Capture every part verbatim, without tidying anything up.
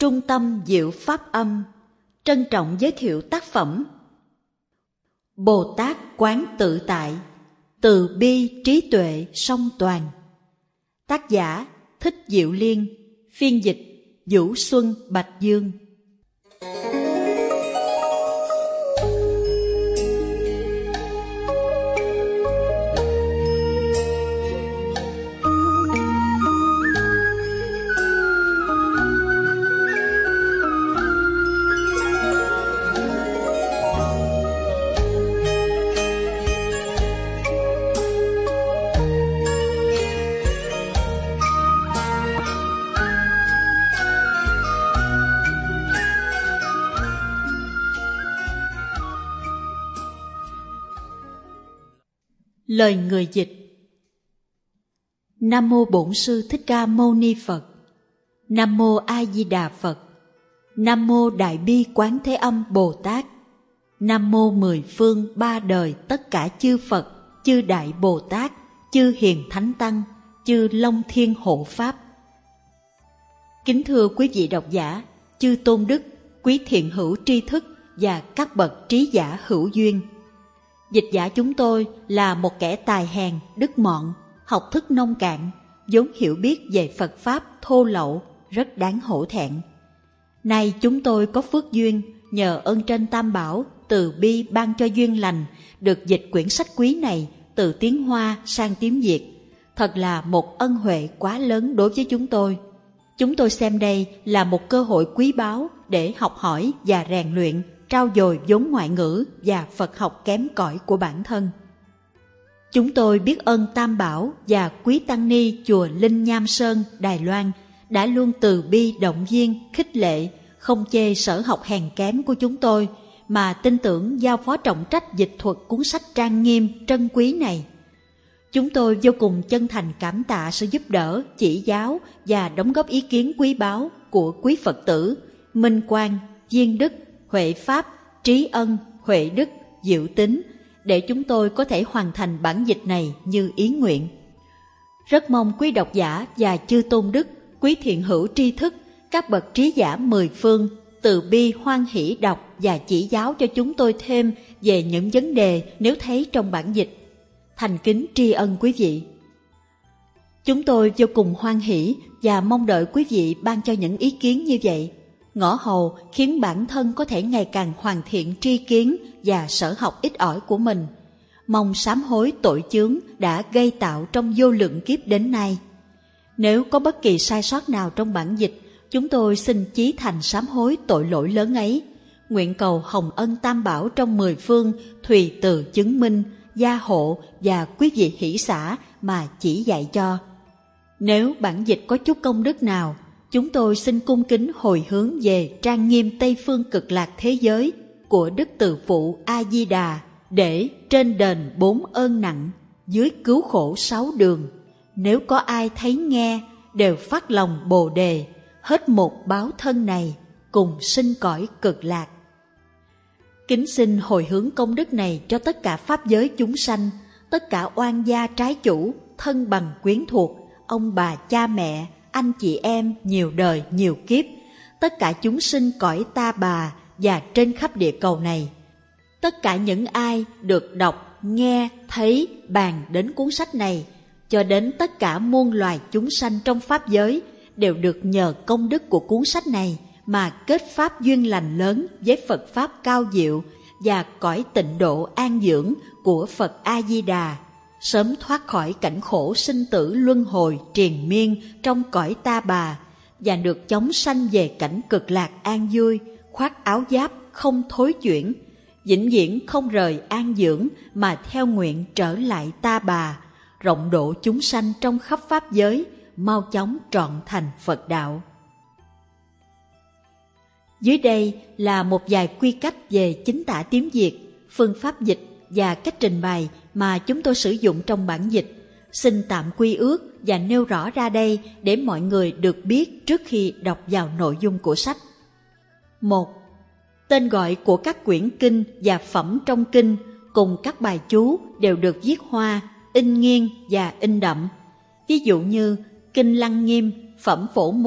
Trung tâm Diệu Pháp Âm trân trọng giới thiệu tác phẩm Bồ Tát Quán Tự Tại, Từ Bi Trí Tuệ Song Toàn. Tác giả Thích Diệu Liên, phiên dịch Vũ Xuân Bạch Dương. Lời người dịch. Nam mô Bổn Sư Thích Ca Mâu Ni Phật. Nam mô A Di Đà Phật. Nam mô Đại Bi Quán Thế Âm Bồ Tát. Nam mô mười phương ba đời tất cả chư Phật, chư Đại Bồ Tát, chư Hiền Thánh Tăng, chư Long Thiên Hộ Pháp. Kính thưa quý vị độc giả, chư tôn đức, quý thiện hữu tri thức và các bậc trí giả hữu duyên. Dịch giả chúng tôi là một kẻ tài hèn, đức mọn, học thức nông cạn, vốn hiểu biết về Phật Pháp thô lậu, rất đáng hổ thẹn. Nay chúng tôi có phước duyên, nhờ ơn trên Tam Bảo, từ bi ban cho duyên lành, được dịch quyển sách quý này từ tiếng Hoa sang tiếng Việt. Thật là một ân huệ quá lớn đối với chúng tôi. Chúng tôi xem đây là một cơ hội quý báu để học hỏi và rèn luyện, trau dồi vốn ngoại ngữ và Phật học kém cỏi của bản thân. Chúng tôi biết ơn Tam Bảo và quý tăng ni chùa Linh Nham Sơn, Đài Loan đã luôn từ bi động viên, khích lệ, không chê sở học hèn kém của chúng tôi, mà tin tưởng giao phó trọng trách dịch thuật cuốn sách trang nghiêm, trân quý này. Chúng tôi vô cùng chân thành cảm tạ sự giúp đỡ, chỉ giáo và đóng góp ý kiến quý báu của quý Phật tử Minh Quang, Viên Đức, Huệ Pháp, Trí Ân, Huệ Đức, Diệu Tính, để chúng tôi có thể hoàn thành bản dịch này như ý nguyện. Rất mong quý độc giả và chư tôn đức, quý thiện hữu tri thức, các bậc trí giả mười phương, từ bi hoan hỷ đọc và chỉ giáo cho chúng tôi thêm về những vấn đề nếu thấy trong bản dịch. Thành kính tri ân quý vị. Chúng tôi vô cùng hoan hỷ và mong đợi quý vị ban cho những ý kiến như vậy, ngõ hầu khiến bản thân có thể ngày càng hoàn thiện tri kiến và sở học ít ỏi của mình. Mong sám hối tội chướng đã gây tạo trong vô lượng kiếp đến nay. Nếu có bất kỳ sai sót nào trong bản dịch, chúng tôi xin chí thành sám hối tội lỗi lớn ấy. Nguyện cầu hồng ân Tam Bảo trong mười phương thùy từ chứng minh, gia hộ và quý vị hỷ xả mà chỉ dạy cho. Nếu bản dịch có chút công đức nào, chúng tôi xin cung kính hồi hướng về trang nghiêm Tây Phương Cực Lạc thế giới của Đức Từ Phụ A Di Đà, để trên đền bốn ơn nặng, dưới cứu khổ sáu đường, nếu có ai thấy nghe đều phát lòng Bồ Đề, hết một báo thân này cùng sinh cõi Cực Lạc. Kính xin hồi hướng công đức này cho tất cả pháp giới chúng sanh, tất cả oan gia trái chủ, thân bằng quyến thuộc, ông bà cha mẹ, anh chị em nhiều đời nhiều kiếp, tất cả chúng sinh cõi Ta Bà và trên khắp địa cầu này. Tất cả những ai được đọc, nghe, thấy, bàn đến cuốn sách này, cho đến tất cả muôn loài chúng sanh trong pháp giới, đều được nhờ công đức của cuốn sách này mà kết pháp duyên lành lớn với Phật Pháp cao diệu và cõi tịnh độ an dưỡng của Phật A Di Đà, sớm thoát khỏi cảnh khổ sinh tử luân hồi triền miên trong cõi Ta Bà, và được chóng sanh về cảnh Cực Lạc an vui, khoác áo giáp không thối chuyển, vĩnh viễn không rời an dưỡng mà theo nguyện trở lại Ta Bà, rộng độ chúng sanh trong khắp pháp giới, mau chóng trọn thành Phật đạo. Dưới đây là một vài quy cách về chính tả tiếng Việt, phương pháp dịch và cách trình bày mà chúng tôi sử dụng trong bản dịch. Xin tạm quy ước và nêu rõ ra đây để mọi người được biết trước khi đọc vào nội dung của sách. một. Tên gọi của các quyển kinh và phẩm trong kinh cùng các bài chú đều được viết hoa, in nghiêng và in đậm. Ví dụ như Kinh Lăng Nghiêm, Phẩm Phổ Môn,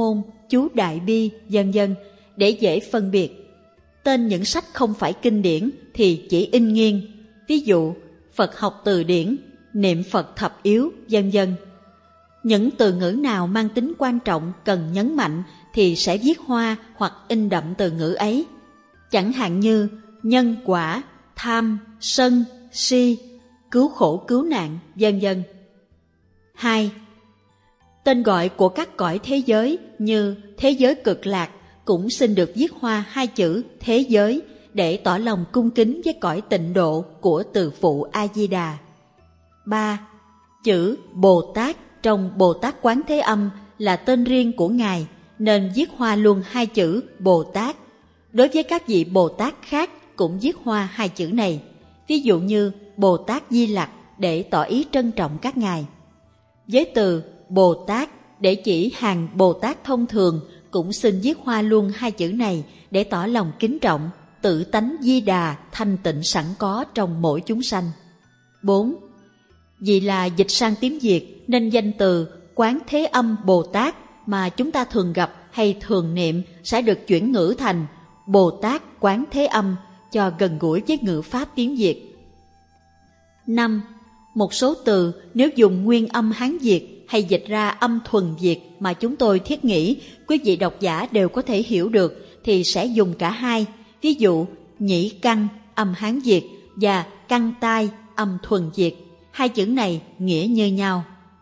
chú Đại Bi, vân vân để dễ phân biệt. Tên những sách không phải kinh điển thì chỉ in nghiêng, ví dụ Phật học từ điển, niệm Phật thập yếu, vân vân. Những từ ngữ nào mang tính quan trọng cần nhấn mạnh thì sẽ viết hoa hoặc in đậm từ ngữ ấy. Chẳng hạn như nhân quả, tham, sân, si, cứu khổ cứu nạn, vân vân. Hai. Tên gọi của các cõi thế giới như thế giới cực lạc cũng xin được viết hoa hai chữ thế giới để tỏ lòng cung kính với cõi tịnh độ của từ phụ A Di Đà. Ba. Chữ Bồ Tát trong Bồ Tát Quán Thế Âm là tên riêng của Ngài nên viết hoa luôn hai chữ Bồ Tát. Đối với các vị Bồ Tát khác cũng viết hoa hai chữ này, ví dụ như Bồ Tát Di Lặc để tỏ ý trân trọng các ngài. Với từ Bồ Tát để chỉ hàng Bồ Tát thông thường cũng xin viết hoa luôn hai chữ này để tỏ lòng kính trọng, tự tánh Di Đà thanh tịnh sẵn có trong mỗi chúng sanh. Bốn. Vì là dịch sang tiếng Việt nên danh từ Quán Thế Âm Bồ Tát mà chúng ta thường gặp hay thường niệm sẽ được chuyển ngữ thành Bồ Tát Quán Thế Âm cho gần gũi với ngữ pháp tiếng Việt. Năm. Một số từ nếu dùng nguyên âm Hán Việt hay dịch ra âm thuần Việt mà chúng tôi thiết nghĩ quý vị độc giả đều có thể hiểu được thì sẽ dùng cả hai, ví dụ nhĩ căn âm Hán Việt và căn tai âm thuần Việt. Hai chữ này nghĩa như nhau.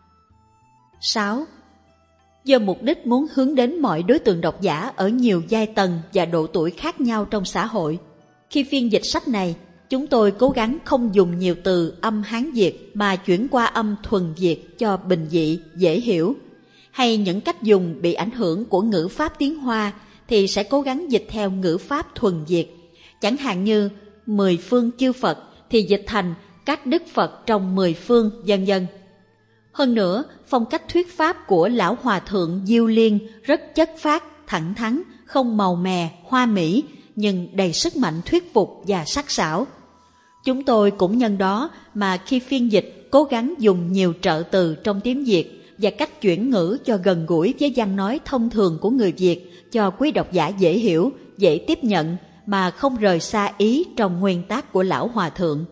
Sáu. Do mục đích muốn hướng đến mọi đối tượng độc giả ở nhiều giai tầng và độ tuổi khác nhau trong xã hội, khi phiên dịch sách này, chúng tôi cố gắng không dùng nhiều từ âm Hán Việt mà chuyển qua âm thuần Việt cho bình dị, dễ hiểu. Hay những cách dùng bị ảnh hưởng của ngữ pháp tiếng Hoa thì sẽ cố gắng dịch theo ngữ pháp thuần Việt. Chẳng hạn như mười phương chư Phật thì dịch thành các đức Phật trong mười phương, vân vân. Hơn nữa, phong cách thuyết pháp của Lão Hòa Thượng Diêu Liên rất chất phác, thẳng thắn, không màu mè, hoa mỹ, nhưng đầy sức mạnh thuyết phục và sắc sảo. Chúng tôi cũng nhân đó mà khi phiên dịch cố gắng dùng nhiều trợ từ trong tiếng Việt và cách chuyển ngữ cho gần gũi với văn nói thông thường của người Việt cho quý độc giả dễ hiểu, dễ tiếp nhận mà không rời xa ý trong nguyên tác của Lão Hòa Thượng.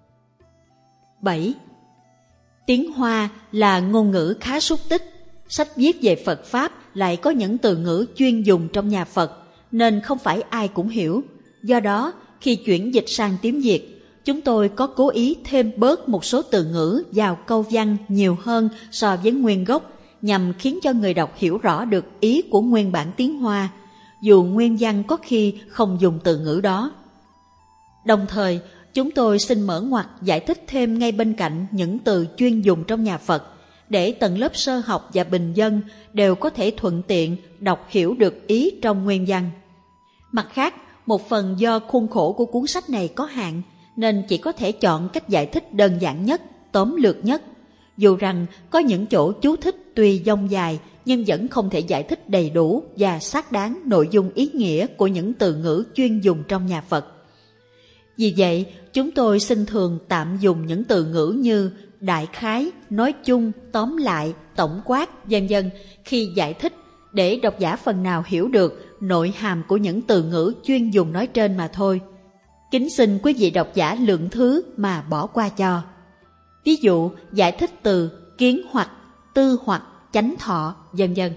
Bảy. Tiếng Hoa là ngôn ngữ khá xúc tích, sách viết về Phật Pháp lại có những từ ngữ chuyên dùng trong nhà Phật nên không phải ai cũng hiểu. Do đó, khi chuyển dịch sang tiếng Việt, chúng tôi có cố ý thêm bớt một số từ ngữ vào câu văn nhiều hơn so với nguyên gốc nhằm khiến cho người đọc hiểu rõ được ý của nguyên bản tiếng Hoa, dù nguyên văn có khi không dùng từ ngữ đó. Đồng thời, chúng tôi xin mở ngoặt giải thích thêm ngay bên cạnh những từ chuyên dùng trong nhà Phật để tầng lớp sơ học và bình dân đều có thể thuận tiện đọc hiểu được ý trong nguyên văn. Mặt khác, một phần do khuôn khổ của cuốn sách này có hạn nên chỉ có thể chọn cách giải thích đơn giản nhất, tóm lược nhất. Dù rằng có những chỗ chú thích tuy dông dài nhưng vẫn không thể giải thích đầy đủ và xác đáng nội dung ý nghĩa của những từ ngữ chuyên dùng trong nhà Phật. Vì vậy, chúng tôi xin thường tạm dùng những từ ngữ như đại khái, nói chung, tóm lại, tổng quát, vân vân khi giải thích để độc giả phần nào hiểu được nội hàm của những từ ngữ chuyên dùng nói trên mà thôi. Kính xin quý vị độc giả lượng thứ mà bỏ qua cho. Ví dụ, giải thích từ kiến hoặc, tư hoặc, chánh thọ, vân vân.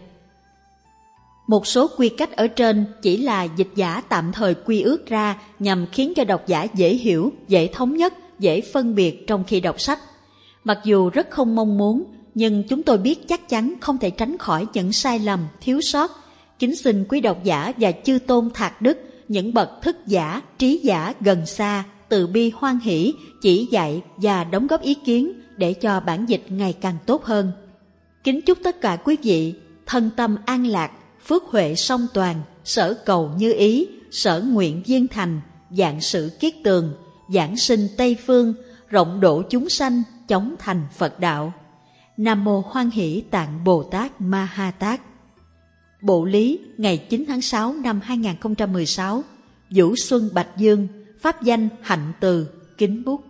Một số quy cách ở trên chỉ là dịch giả tạm thời quy ước ra nhằm khiến cho độc giả dễ hiểu, dễ thống nhất, dễ phân biệt trong khi đọc sách. Mặc dù rất không mong muốn, nhưng chúng tôi biết chắc chắn không thể tránh khỏi những sai lầm, thiếu sót. Kính xin quý độc giả và chư tôn thạc đức, những bậc thức giả, trí giả gần xa, từ bi hoan hỷ, chỉ dạy và đóng góp ý kiến để cho bản dịch ngày càng tốt hơn. Kính chúc tất cả quý vị thân tâm an lạc, phước huệ song toàn, sở cầu như ý, sở nguyện viên thành, vạn sự kiết tường, giảng sinh Tây Phương, rộng độ chúng sanh, chóng thành Phật đạo. Nam mô Hoan Hỷ Tạng Bồ Tát Ma Ha Tát. Bộ Lý ngày chín tháng sáu năm hai nghìn không trăm mười sáu, Vũ Xuân Bạch Dương, pháp danh Hạnh Từ, kính bút.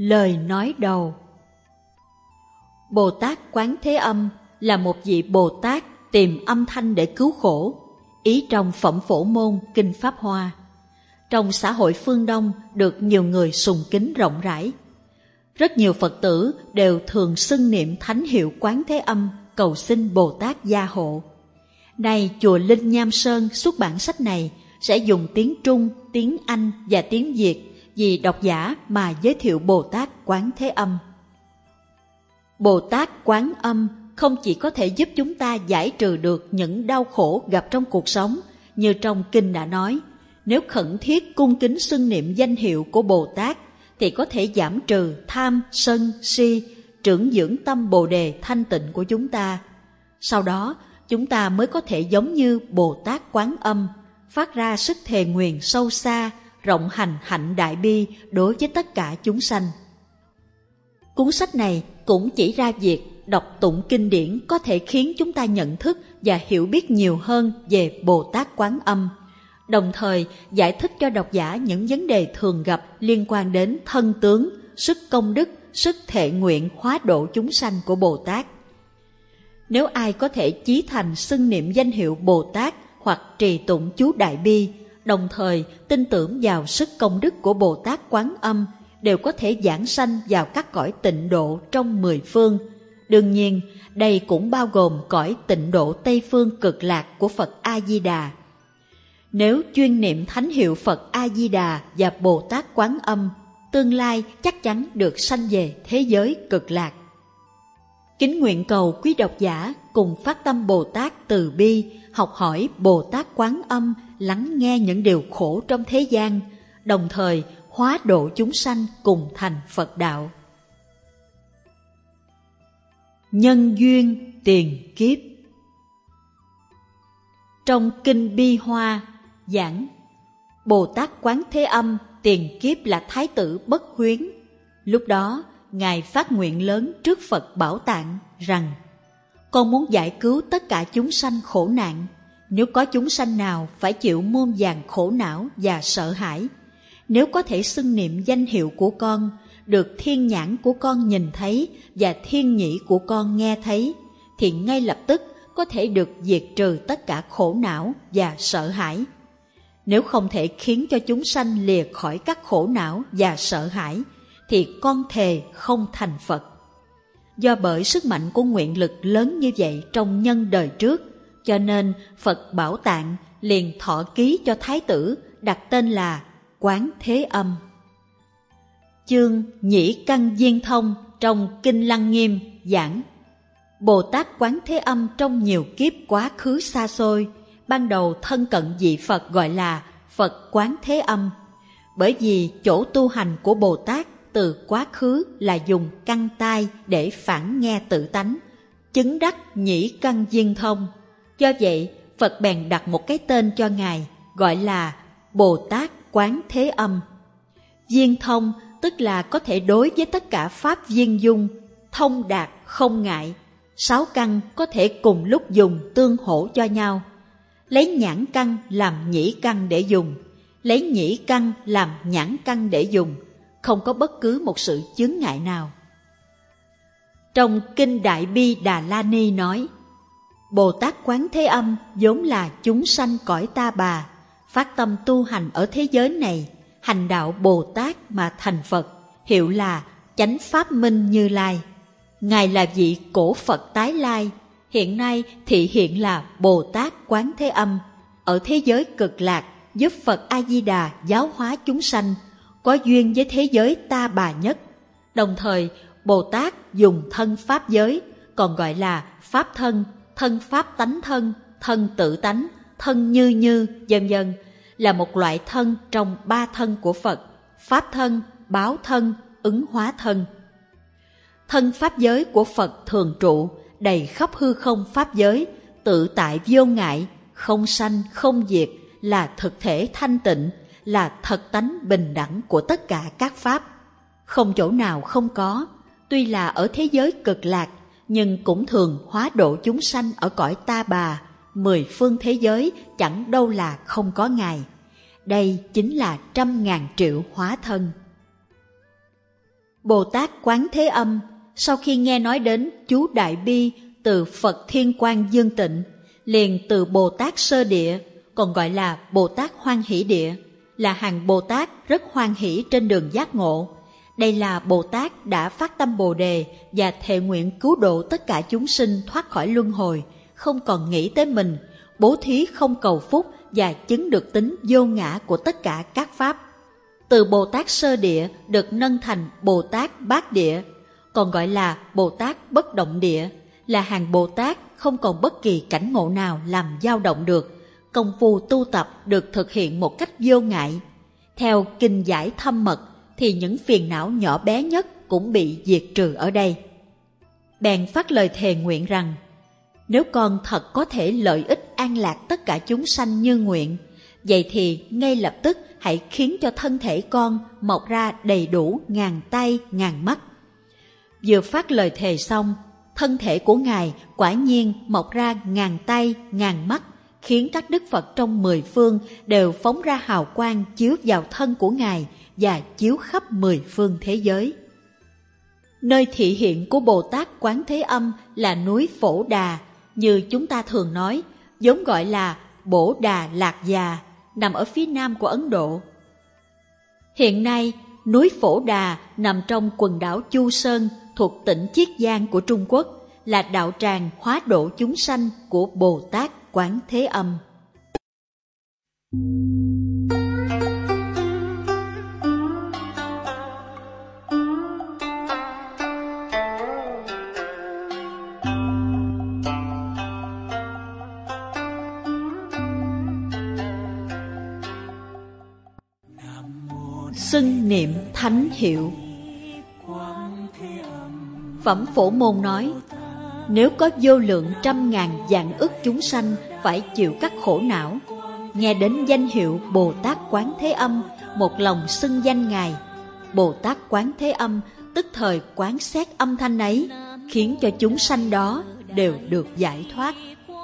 Lời nói đầu. Bồ Tát Quán Thế Âm là một vị Bồ Tát tìm âm thanh để cứu khổ, ý trong Phẩm Phổ Môn Kinh Pháp Hoa. Trong xã hội phương Đông được nhiều người sùng kính rộng rãi. Rất nhiều Phật tử đều thường xưng niệm thánh hiệu Quán Thế Âm cầu xin Bồ Tát gia hộ. Nay chùa Linh Nham Sơn xuất bản sách này sẽ dùng tiếng Trung, tiếng Anh và tiếng Việt vì độc giả mà giới thiệu Bồ Tát Quán Thế Âm. Bồ Tát Quán Âm không chỉ có thể giúp chúng ta giải trừ được những đau khổ gặp trong cuộc sống, như trong kinh đã nói, nếu khẩn thiết cung kính xưng niệm danh hiệu của Bồ Tát thì có thể giảm trừ tham, sân, si, trưởng dưỡng tâm Bồ Đề thanh tịnh của chúng ta. Sau đó, chúng ta mới có thể giống như Bồ Tát Quán Âm, phát ra sức thề nguyền sâu xa, rộng hành hạnh đại bi đối với tất cả chúng sanh. Cuốn sách này cũng chỉ ra việc đọc tụng kinh điển có thể khiến chúng ta nhận thức và hiểu biết nhiều hơn về Bồ Tát Quán Âm, đồng thời giải thích cho độc giả những vấn đề thường gặp liên quan đến thân tướng, sức công đức, sức thệ nguyện hóa độ chúng sanh của Bồ Tát. Nếu ai có thể chí thành xưng niệm danh hiệu Bồ Tát hoặc trì tụng chú Đại Bi, đồng thời tin tưởng vào sức công đức của Bồ Tát Quán Âm, đều có thể giảng sanh vào các cõi tịnh độ trong mười phương. Đương nhiên, đây cũng bao gồm cõi tịnh độ Tây Phương Cực Lạc của Phật A-di-đà. Nếu chuyên niệm thánh hiệu Phật A-di-đà và Bồ Tát Quán Âm, tương lai chắc chắn được sanh về thế giới Cực Lạc. Kính nguyện cầu quý độc giả cùng phát tâm Bồ Tát từ bi, học hỏi Bồ Tát Quán Âm, lắng nghe những điều khổ trong thế gian, đồng thời hóa độ chúng sanh cùng thành Phật đạo. Nhân duyên tiền kiếp. Trong Kinh Bi Hoa giảng, Bồ Tát Quán Thế Âm tiền kiếp là Thái tử Bất Huyến. Lúc đó, Ngài phát nguyện lớn trước Phật Bảo Tạng rằng: con muốn giải cứu tất cả chúng sanh khổ nạn. Nếu có chúng sanh nào phải chịu muôn vàn khổ não và sợ hãi, nếu có thể xưng niệm danh hiệu của con, được thiên nhãn của con nhìn thấy và thiên nhĩ của con nghe thấy, thì ngay lập tức có thể được diệt trừ tất cả khổ não và sợ hãi. Nếu không thể khiến cho chúng sanh lìa khỏi các khổ não và sợ hãi, thì con thề không thành Phật. Do bởi sức mạnh của nguyện lực lớn như vậy trong nhân đời trước, cho nên Phật Bảo Tạng liền thọ ký cho Thái tử, đặt tên là Quán Thế Âm. Chương Nhĩ Căn Viên Thông trong Kinh Lăng Nghiêm giảng: Bồ Tát Quán Thế Âm trong nhiều kiếp quá khứ xa xôi, ban đầu thân cận vị Phật gọi là Phật Quán Thế Âm, bởi vì chỗ tu hành của Bồ Tát từ quá khứ là dùng căn tai để phản nghe tự tánh, chứng đắc nhĩ căn viên thông. Do vậy, Phật bèn đặt một cái tên cho Ngài, gọi là Bồ Tát Quán Thế Âm. Viên thông tức là có thể đối với tất cả pháp viên dung, thông đạt không ngại. Sáu căn có thể cùng lúc dùng tương hỗ cho nhau. Lấy nhãn căn làm nhĩ căn để dùng, lấy nhĩ căn làm nhãn căn để dùng, không có bất cứ một sự chướng ngại nào. Trong Kinh Đại Bi Đà La Ni nói: Bồ Tát Quán Thế Âm vốn là chúng sanh cõi Ta Bà, phát tâm tu hành ở thế giới này, hành đạo Bồ Tát mà thành Phật, hiệu là Chánh Pháp Minh Như Lai. Ngài là vị cổ Phật tái lai, hiện nay thị hiện là Bồ Tát Quán Thế Âm, ở thế giới Cực Lạc giúp Phật A-di-đà giáo hóa chúng sanh, có duyên với thế giới Ta Bà nhất. Đồng thời, Bồ Tát dùng thân Pháp giới, còn gọi là Pháp thân, thân Pháp tánh thân, thân tự tánh, thân như như, vân vân, là một loại thân trong ba thân của Phật: Pháp thân, báo thân, ứng hóa thân. Thân Pháp giới của Phật thường trụ, đầy khắp hư không Pháp giới, tự tại vô ngại, không sanh không diệt, là thực thể thanh tịnh, là thật tánh bình đẳng của tất cả các Pháp. Không chỗ nào không có, tuy là ở thế giới Cực Lạc, nhưng cũng thường hóa độ chúng sanh ở cõi Ta Bà, mười phương thế giới chẳng đâu là không có Ngài. Đây chính là trăm ngàn triệu hóa thân. Bồ Tát Quán Thế Âm sau khi nghe nói đến chú Đại Bi từ Phật Thiên Quang Dương Tịnh, liền từ Bồ Tát Sơ Địa, còn gọi là Bồ Tát Hoan Hỷ Địa, là hàng Bồ Tát rất hoan hỷ trên đường giác ngộ. Đây là Bồ Tát đã phát tâm Bồ Đề và thệ nguyện cứu độ tất cả chúng sinh thoát khỏi luân hồi, không còn nghĩ tới mình, bố thí không cầu phúc và chứng được tính vô ngã của tất cả các pháp. Từ Bồ Tát Sơ Địa được nâng thành Bồ Tát Bát Địa, còn gọi là Bồ Tát Bất Động Địa, là hàng Bồ Tát không còn bất kỳ cảnh ngộ nào làm dao động được, công phu tu tập được thực hiện một cách vô ngại. Theo kinh giải thâm mật thì những phiền não nhỏ bé nhất cũng bị diệt trừ ở đây. Bèn phát lời thề nguyện rằng, nếu con thật có thể lợi ích an lạc tất cả chúng sanh như nguyện, vậy thì ngay lập tức hãy khiến cho thân thể con mọc ra đầy đủ ngàn tay ngàn mắt. Vừa phát lời thề xong, thân thể của Ngài quả nhiên mọc ra ngàn tay ngàn mắt, khiến các đức Phật trong mười phương đều phóng ra hào quang chiếu vào thân của Ngài và chiếu khắp mười phương thế giới. Nơi thị hiện của Bồ Tát Quán Thế Âm là núi Phổ Đà, như chúng ta thường nói, vốn gọi là Bổ Đà Lạc Già, nằm ở phía nam của Ấn Độ. Hiện nay, núi Phổ Đà nằm trong quần đảo Chu Sơn thuộc tỉnh Chiết Giang của Trung Quốc, là đạo tràng hóa độ chúng sanh của Bồ Tát Quán Thế Âm. Xưng niệm thánh hiệu. Phẩm Phổ Môn nói, nếu có vô lượng trăm ngàn vạn ức chúng sanh phải chịu các khổ não, nghe đến danh hiệu Bồ Tát Quán Thế Âm, một lòng xưng danh Ngài, Bồ Tát Quán Thế Âm tức thời quán xét âm thanh ấy, khiến cho chúng sanh đó đều được giải thoát.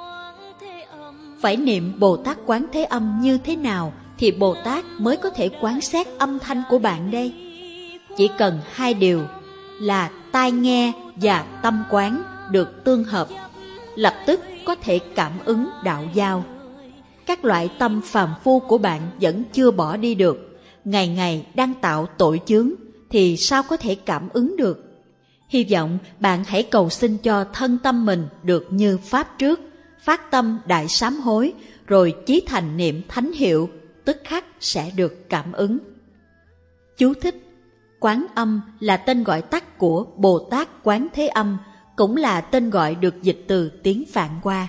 Phải niệm Bồ Tát Quán Thế Âm như thế nào thì Bồ Tát mới có thể quán xét âm thanh của bạn đây? Chỉ cần hai điều là tai nghe và tâm quán được tương hợp, lập tức có thể cảm ứng đạo giao. Các loại tâm phàm phu của bạn vẫn chưa bỏ đi được, ngày ngày đang tạo tội chướng, thì sao có thể cảm ứng được? Hy vọng bạn hãy cầu xin cho thân tâm mình được như Pháp trước, phát tâm đại sám hối, rồi chí thành niệm thánh hiệu, tức khắc sẽ được cảm ứng. Chú thích: Quán Âm là tên gọi tắt của Bồ Tát Quán Thế Âm, cũng là tên gọi được dịch từ tiếng Phạn qua.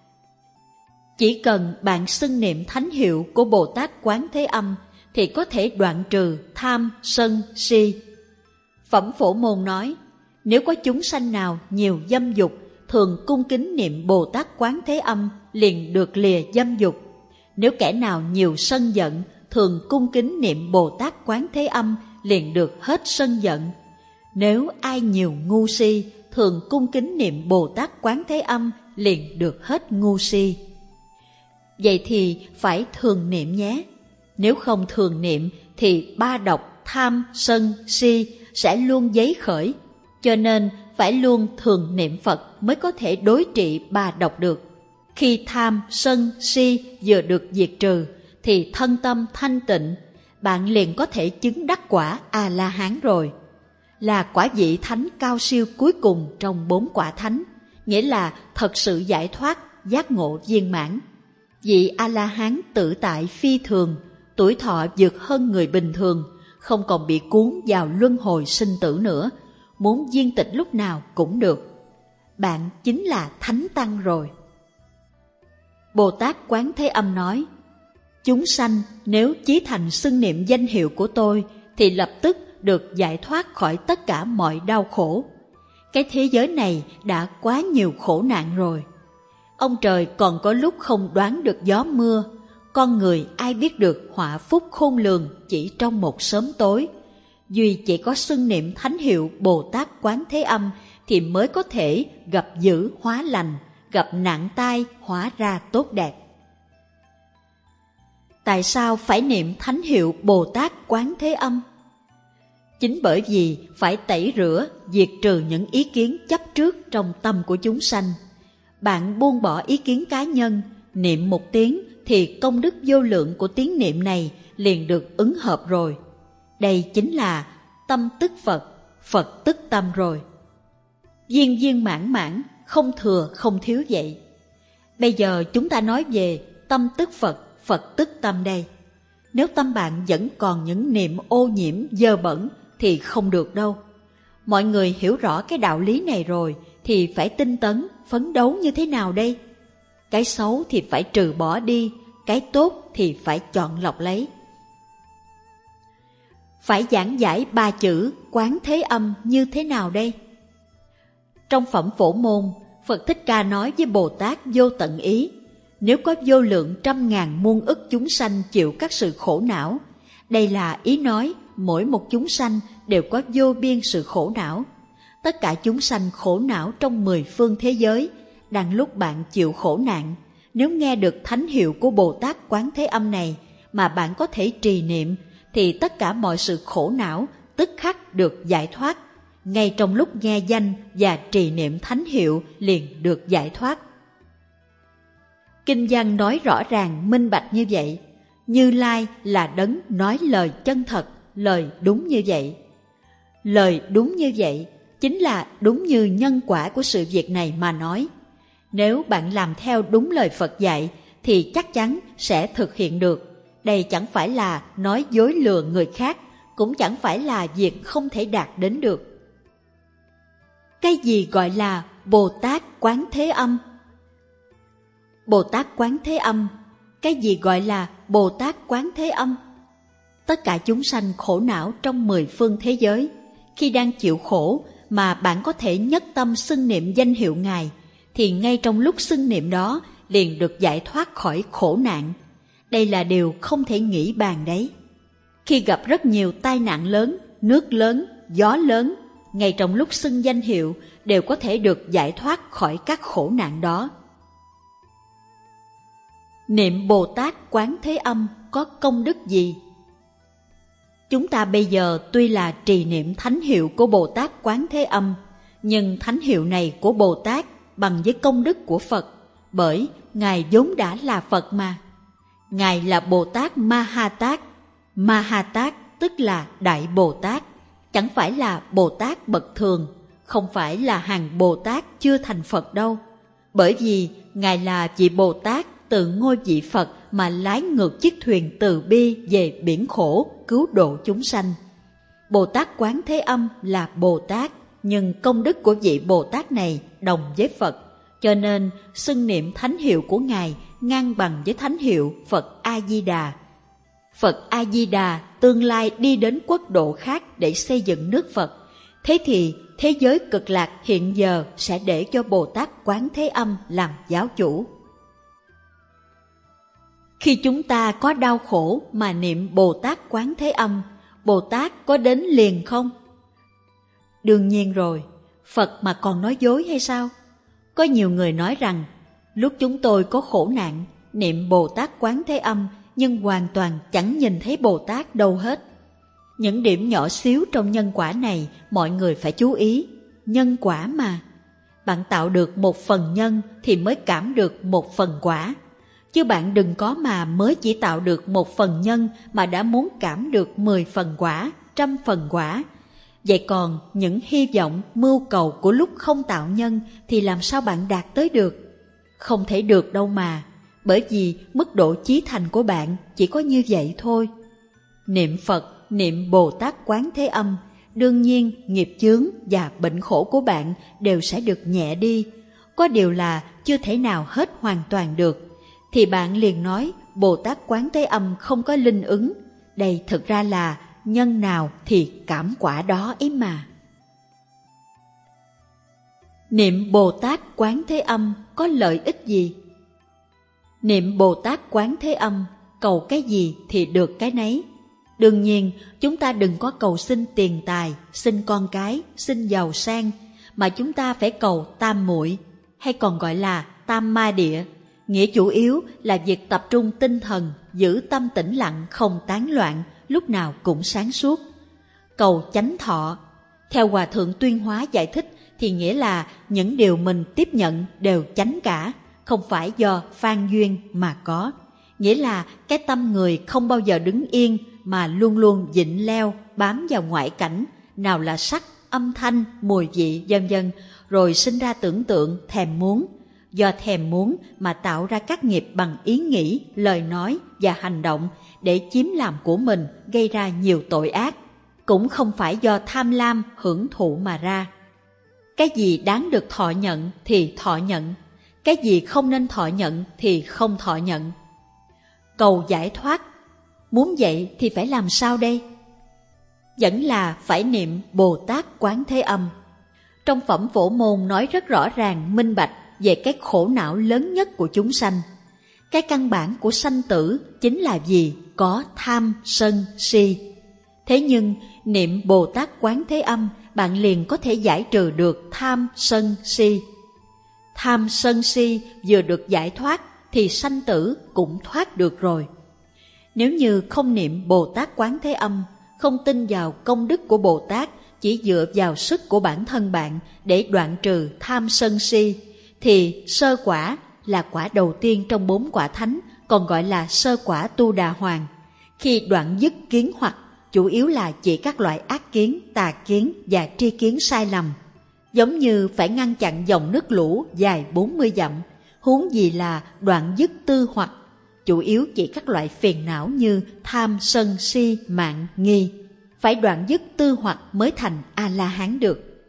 Chỉ cần bạn xưng niệm thánh hiệu của Bồ Tát Quán Thế Âm thì có thể đoạn trừ tham, sân, si. Phẩm Phổ Môn nói, nếu có chúng sanh nào nhiều dâm dục, thường cung kính niệm Bồ Tát Quán Thế Âm liền được lìa dâm dục. Nếu kẻ nào nhiều sân giận, thường cung kính niệm Bồ Tát Quán Thế Âm liền được hết sân giận. Nếu ai nhiều ngu si, thường cung kính niệm Bồ Tát Quán Thế Âm liền được hết ngu si. Vậy thì phải thường niệm nhé. Nếu không thường niệm thì ba độc tham, sân, si sẽ luôn dấy khởi. Cho nên phải luôn thường niệm Phật mới có thể đối trị ba độc được. Khi tham, sân, si vừa được diệt trừ thì thân tâm thanh tịnh, bạn liền có thể chứng đắc quả A-la-hán rồi. Là quả vị thánh cao siêu cuối cùng trong bốn quả thánh, nghĩa là thật sự giải thoát, giác ngộ viên mãn. Vị A-la-hán tự tại phi thường, tuổi thọ vượt hơn người bình thường, không còn bị cuốn vào luân hồi sinh tử nữa, muốn viên tịch lúc nào cũng được. Bạn chính là thánh tăng rồi. Bồ Tát Quán Thế Âm nói, chúng sanh nếu chí thành xưng niệm danh hiệu của tôi thì lập tức được giải thoát khỏi tất cả mọi đau khổ. Cái thế giới này đã quá nhiều khổ nạn rồi. Ông trời còn có lúc không đoán được gió mưa, con người ai biết được họa phúc khôn lường chỉ trong một sớm tối. Duy chỉ có xưng niệm thánh hiệu Bồ Tát Quán Thế Âm thì mới có thể gặp dữ hóa lành, gặp nạn tai hóa ra tốt đẹp. Tại sao phải niệm thánh hiệu Bồ Tát Quán Thế Âm? Chính bởi vì phải tẩy rửa, diệt trừ những ý kiến chấp trước trong tâm của chúng sanh. Bạn buông bỏ ý kiến cá nhân, niệm một tiếng thì công đức vô lượng của tiếng niệm này liền được ứng hợp rồi. Đây chính là tâm tức Phật, Phật tức tâm rồi. Viên viên mãn mãn, không thừa không thiếu vậy. Bây giờ chúng ta nói về tâm tức Phật, Phật tức tâm đây. Nếu tâm bạn vẫn còn những niệm ô nhiễm, dơ bẩn thì không được đâu. Mọi người hiểu rõ cái đạo lý này rồi thì phải tinh tấn, phấn đấu như thế nào đây? Cái xấu thì phải trừ bỏ đi, cái tốt thì phải chọn lọc lấy. Phải giảng giải ba chữ Quán Thế Âm như thế nào đây? Trong phẩm Phổ Môn, Phật Thích Ca nói với Bồ Tát Vô Tận Ý, nếu có vô lượng trăm ngàn muôn ức chúng sanh chịu các sự khổ não, đây là ý nói mỗi một chúng sanh đều có vô biên sự khổ não. Tất cả chúng sanh khổ não trong mười phương thế giới, đang lúc bạn chịu khổ nạn, nếu nghe được thánh hiệu của Bồ Tát Quán Thế Âm này mà bạn có thể trì niệm, thì tất cả mọi sự khổ não tức khắc được giải thoát. Ngay trong lúc nghe danh và trì niệm thánh hiệu liền được giải thoát. Kinh văn nói rõ ràng minh bạch như vậy. Như Lai là đấng nói lời chân thật, lời đúng như vậy. Lời đúng như vậy chính là đúng như nhân quả của sự việc này mà nói. Nếu bạn làm theo đúng lời Phật dạy thì chắc chắn sẽ thực hiện được. Đây chẳng phải là nói dối lừa người khác, cũng chẳng phải là việc không thể đạt đến được. Cái gì gọi là Bồ Tát Quán Thế Âm? Bồ Tát Quán Thế Âm, cái gì gọi là Bồ Tát Quán Thế Âm? Tất cả chúng sanh khổ não trong mười phương thế giới, khi đang chịu khổ mà bạn có thể nhất tâm xưng niệm danh hiệu Ngài, thì ngay trong lúc xưng niệm đó liền được giải thoát khỏi khổ nạn. Đây là điều không thể nghĩ bàn đấy. Khi gặp rất nhiều tai nạn lớn, nước lớn, gió lớn, ngay trong lúc xưng danh hiệu đều có thể được giải thoát khỏi các khổ nạn đó. Niệm Bồ Tát Quán Thế Âm có công đức gì? Chúng ta bây giờ tuy là trì niệm thánh hiệu của Bồ Tát Quán Thế Âm, nhưng thánh hiệu này của Bồ Tát bằng với công đức của Phật, bởi Ngài vốn đã là Phật mà. Ngài là Bồ Tát Ma Ha Tát. Ma Ha Tát tức là Đại Bồ Tát, chẳng phải là Bồ Tát bậc thường, không phải là hàng Bồ Tát chưa thành Phật đâu. Bởi vì Ngài là vị Bồ Tát từ ngôi vị Phật mà lái ngược chiếc thuyền từ bi về biển khổ, cứu độ chúng sanh. Bồ Tát Quán Thế Âm là Bồ Tát, nhưng công đức của vị Bồ Tát này đồng với Phật, cho nên xưng niệm thánh hiệu của Ngài ngang bằng với thánh hiệu Phật A-di-đà. Phật A-di-đà tương lai đi đến quốc độ khác để xây dựng nước Phật. Thế thì thế giới Cực Lạc hiện giờ sẽ để cho Bồ Tát Quán Thế Âm làm giáo chủ. Khi chúng ta có đau khổ mà niệm Bồ Tát Quán Thế Âm, Bồ Tát có đến liền không? Đương nhiên rồi, Phật mà còn nói dối hay sao? Có nhiều người nói rằng, lúc chúng tôi có khổ nạn, niệm Bồ Tát Quán Thế Âm nhưng hoàn toàn chẳng nhìn thấy Bồ Tát đâu hết. Những điểm nhỏ xíu trong nhân quả này mọi người phải chú ý. Nhân quả mà, bạn tạo được một phần nhân thì mới cảm được một phần quả. Chứ bạn đừng có mà mới chỉ tạo được một phần nhân mà đã muốn cảm được mười phần quả, trăm phần quả. Vậy còn những hy vọng, mưu cầu của lúc không tạo nhân thì làm sao bạn đạt tới được? Không thể được đâu mà, bởi vì mức độ chí thành của bạn chỉ có như vậy thôi. Niệm Phật, niệm Bồ Tát Quán Thế Âm, đương nhiên nghiệp chướng và bệnh khổ của bạn đều sẽ được nhẹ đi. Có điều là chưa thể nào hết hoàn toàn được. Thì bạn liền nói Bồ Tát Quán Thế Âm không có linh ứng. Đây thực ra là nhân nào thì cảm quả đó ấy mà. Niệm Bồ Tát Quán Thế Âm có lợi ích gì? Niệm Bồ Tát Quán Thế Âm, cầu cái gì thì được cái nấy. Đương nhiên, chúng ta đừng có cầu xin tiền tài, xin con cái, xin giàu sang, mà chúng ta phải cầu tam muội, hay còn gọi là tam ma địa. Nghĩa chủ yếu là việc tập trung tinh thần, giữ tâm tĩnh lặng không tán loạn, lúc nào cũng sáng suốt. Cầu chánh thọ, theo Hòa Thượng Tuyên Hóa giải thích thì nghĩa là những điều mình tiếp nhận đều chánh cả, không phải do phan duyên mà có. Nghĩa là cái tâm người không bao giờ đứng yên mà luôn luôn dịnh leo bám vào ngoại cảnh, nào là sắc, âm thanh, mùi vị, vân vân, rồi sinh ra tưởng tượng, thèm muốn. Do thèm muốn mà tạo ra các nghiệp bằng ý nghĩ, lời nói và hành động để chiếm làm của mình, gây ra nhiều tội ác. Cũng không phải do tham lam, hưởng thụ mà ra. Cái gì đáng được thọ nhận thì thọ nhận, cái gì không nên thọ nhận thì không thọ nhận. Cầu giải thoát, muốn vậy thì phải làm sao đây? Vẫn là phải niệm Bồ Tát Quán Thế Âm. Trong phẩm Phổ Môn nói rất rõ ràng, minh bạch về cái khổ não lớn nhất của chúng sanh. Cái căn bản của sanh tử chính là gì? Có tham, sân, si. Thế nhưng niệm Bồ Tát Quán Thế Âm, bạn liền có thể giải trừ được tham, sân, si. Tham, sân, si vừa được giải thoát thì sanh tử cũng thoát được rồi. Nếu như không niệm Bồ Tát Quán Thế Âm, không tin vào công đức của Bồ Tát, chỉ dựa vào sức của bản thân bạn để đoạn trừ tham, sân, si, thì sơ quả là quả đầu tiên trong bốn quả thánh, còn gọi là sơ quả Tu Đà Hoàng. Khi đoạn dứt kiến hoặc, chủ yếu là chỉ các loại ác kiến, tà kiến và tri kiến sai lầm. Giống như phải ngăn chặn dòng nước lũ dài bốn mươi dặm, huống gì là đoạn dứt tư hoặc, chủ yếu chỉ các loại phiền não như tham, sân, si, mạn, nghi. Phải đoạn dứt tư hoặc mới thành A-la-hán được.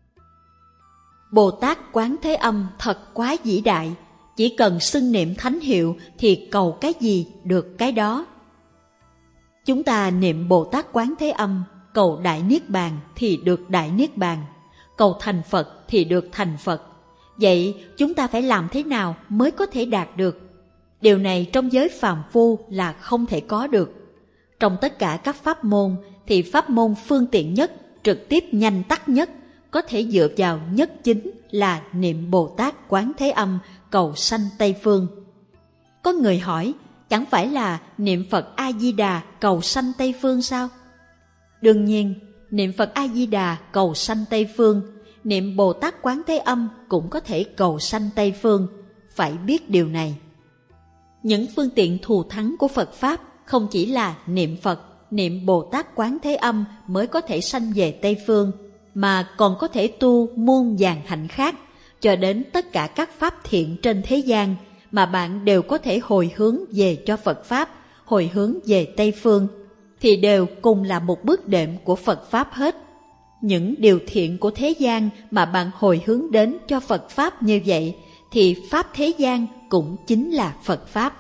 Bồ Tát Quán Thế Âm thật quá vĩ đại, chỉ cần xưng niệm thánh hiệu thì cầu cái gì được cái đó. Chúng ta niệm Bồ Tát Quán Thế Âm, cầu Đại Niết Bàn thì được Đại Niết Bàn, cầu thành Phật thì được thành Phật. Vậy chúng ta phải làm thế nào mới có thể đạt được? Điều này trong giới phàm phu là không thể có được. Trong tất cả các pháp môn thì pháp môn phương tiện nhất, trực tiếp nhanh tắt nhất, có thể dựa vào nhất chính là niệm Bồ Tát Quán Thế Âm cầu sanh Tây Phương. Có người hỏi, chẳng phải là niệm Phật A-di-đà cầu sanh Tây Phương sao? Đương nhiên, niệm Phật A-di-đà cầu sanh Tây Phương, niệm Bồ Tát Quán Thế Âm cũng có thể cầu sanh Tây Phương, phải biết điều này. Những phương tiện thù thắng của Phật Pháp không chỉ là niệm Phật, niệm Bồ Tát Quán Thế Âm mới có thể sanh về Tây Phương, mà còn có thể tu muôn vàn hạnh khác, cho đến tất cả các pháp thiện trên thế gian mà bạn đều có thể hồi hướng về cho Phật Pháp, hồi hướng về Tây Phương, thì đều cùng là một bước đệm của Phật Pháp hết. Những điều thiện của thế gian mà bạn hồi hướng đến cho Phật Pháp như vậy, thì Pháp thế gian cũng chính là Phật Pháp.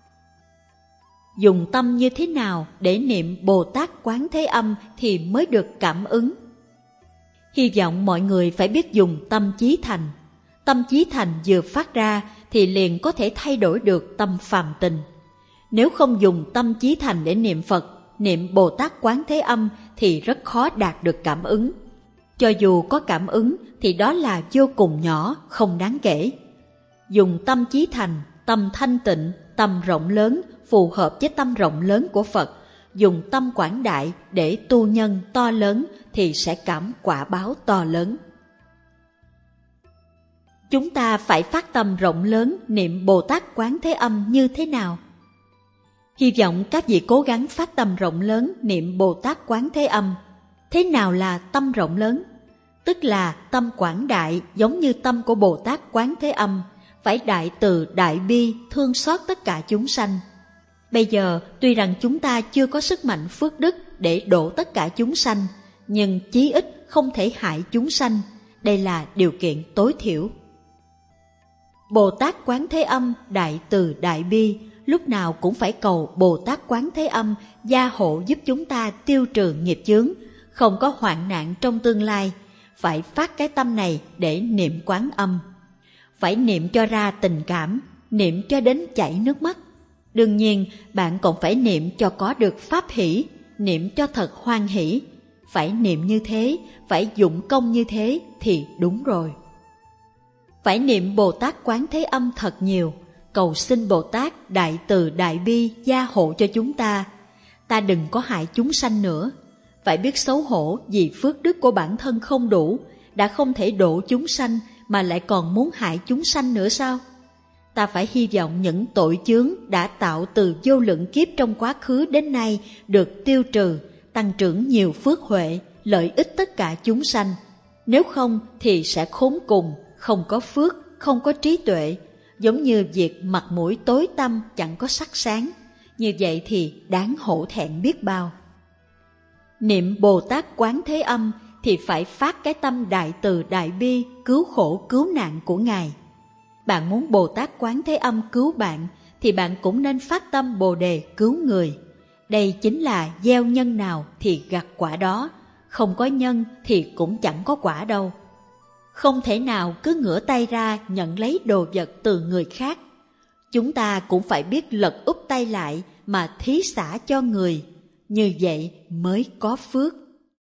Dùng tâm như thế nào để niệm Bồ Tát Quán Thế Âm thì mới được cảm ứng? Hy vọng mọi người phải biết dùng tâm chí thành. Tâm chí thành vừa phát ra thì liền có thể thay đổi được tâm phàm tình. Nếu không dùng tâm chí thành để niệm Phật, niệm Bồ Tát Quán Thế Âm thì rất khó đạt được cảm ứng. Cho dù có cảm ứng thì đó là vô cùng nhỏ, không đáng kể. Dùng tâm chí thành, tâm thanh tịnh, tâm rộng lớn, phù hợp với tâm rộng lớn của Phật, dùng tâm quảng đại để tu nhân to lớn thì sẽ cảm quả báo to lớn. Chúng ta phải phát tâm rộng lớn niệm Bồ Tát Quán Thế Âm như thế nào? Hy vọng các vị cố gắng phát tâm rộng lớn niệm Bồ Tát Quán Thế Âm. Thế nào là tâm rộng lớn? Tức là tâm quảng đại giống như tâm của Bồ Tát Quán Thế Âm, phải đại từ đại bi thương xót tất cả chúng sanh. Bây giờ tuy rằng chúng ta chưa có sức mạnh phước đức để độ tất cả chúng sanh, nhưng chí ít không thể hại chúng sanh, đây là điều kiện tối thiểu. Bồ Tát Quán Thế Âm đại từ đại bi, lúc nào cũng phải cầu Bồ Tát Quán Thế Âm gia hộ giúp chúng ta tiêu trừ nghiệp chướng, không có hoạn nạn trong tương lai. Phải phát cái tâm này để niệm Quán Âm. Phải niệm cho ra tình cảm, niệm cho đến chảy nước mắt. Đương nhiên, bạn còn phải niệm cho có được pháp hỷ, niệm cho thật hoan hỷ. Phải niệm như thế, phải dụng công như thế thì đúng rồi. Phải niệm Bồ Tát Quán Thế Âm thật nhiều, cầu xin Bồ Tát đại từ đại bi gia hộ cho chúng ta. Ta đừng có hại chúng sanh nữa. Phải biết xấu hổ vì phước đức của bản thân không đủ, đã không thể độ chúng sanh mà lại còn muốn hại chúng sanh nữa sao? Ta phải hy vọng những tội chướng đã tạo từ vô lượng kiếp trong quá khứ đến nay được tiêu trừ, tăng trưởng nhiều phước huệ, lợi ích tất cả chúng sanh. Nếu không thì sẽ khốn cùng, không có phước, không có trí tuệ, giống như việc mặt mũi tối tăm chẳng có sắc sáng. Như vậy thì đáng hổ thẹn biết bao. Niệm Bồ Tát Quán Thế Âm thì phải phát cái tâm đại từ đại bi, cứu khổ cứu nạn của Ngài. Bạn muốn Bồ Tát Quán Thế Âm cứu bạn thì bạn cũng nên phát tâm Bồ Đề cứu người. Đây chính là gieo nhân nào thì gặt quả đó, không có nhân thì cũng chẳng có quả đâu. Không thể nào cứ ngửa tay ra nhận lấy đồ vật từ người khác. Chúng ta cũng phải biết lật úp tay lại mà thí xả cho người, như vậy mới có phước.